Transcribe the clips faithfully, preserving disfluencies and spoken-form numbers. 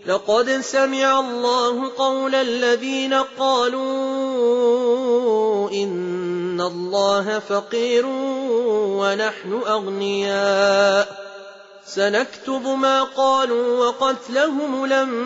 لقد سمع الله قول الذين قالوا إن الله فقير ونحن أغنياء سنكتب ما قالوا وقتلهم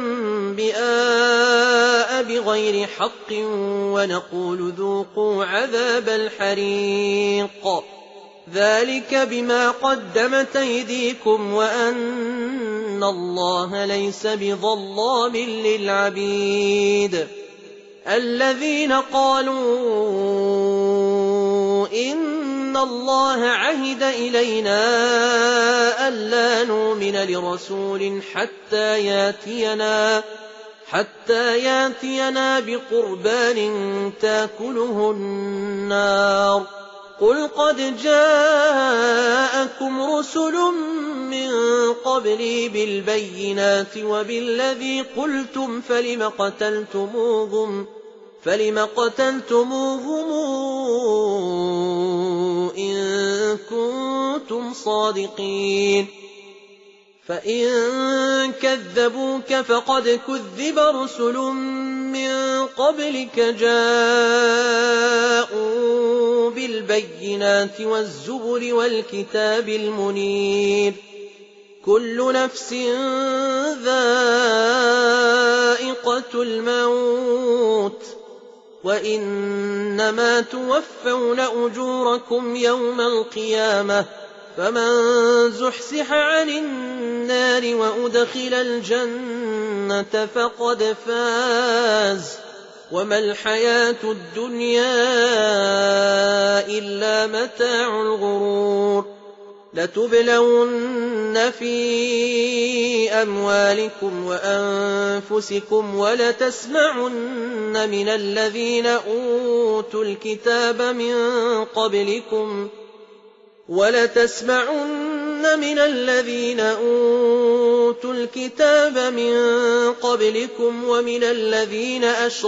الأنبياء بغير حق ونقول ذوقوا عذاب الحريق ذلك بما قدمت أيديكم وأن الله ليس بظلام للعبيد الذين قالوا إن الله عهد إلينا ألا نؤمن لرسول حتى ياتينا حتى ياتينا بقربان تاكله النار قل قد جاءكم رسل من قبلي بالبينات وبالذي قلتم فلم قتلتموهم فلم قتلتموهم إن كنتم صادقين فإن كذبوك فقد كذب رسل من قبلك جاءوا بالبينات والزبر والكتاب المنير كل نفس ذائقة الموت وإنما توفون أجوركم يوم القيامة فمن زحزح عن النار وأدخل الجنة فقد فاز وما الحياة الدنيا إلا متاع الغرور لتبلون في أموالكم وأنفسكم ولتسمعن من الذين أوتوا الكتاب من قبلكم ولتسمعن من الذين أوتوا الكتاب من قبلكم ومن الذين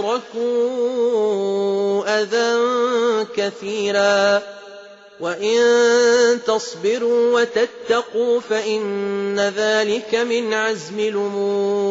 أشركوا أذى كثيرا وإن تصبروا وتتقوا فإن ذلك من عزم الأمور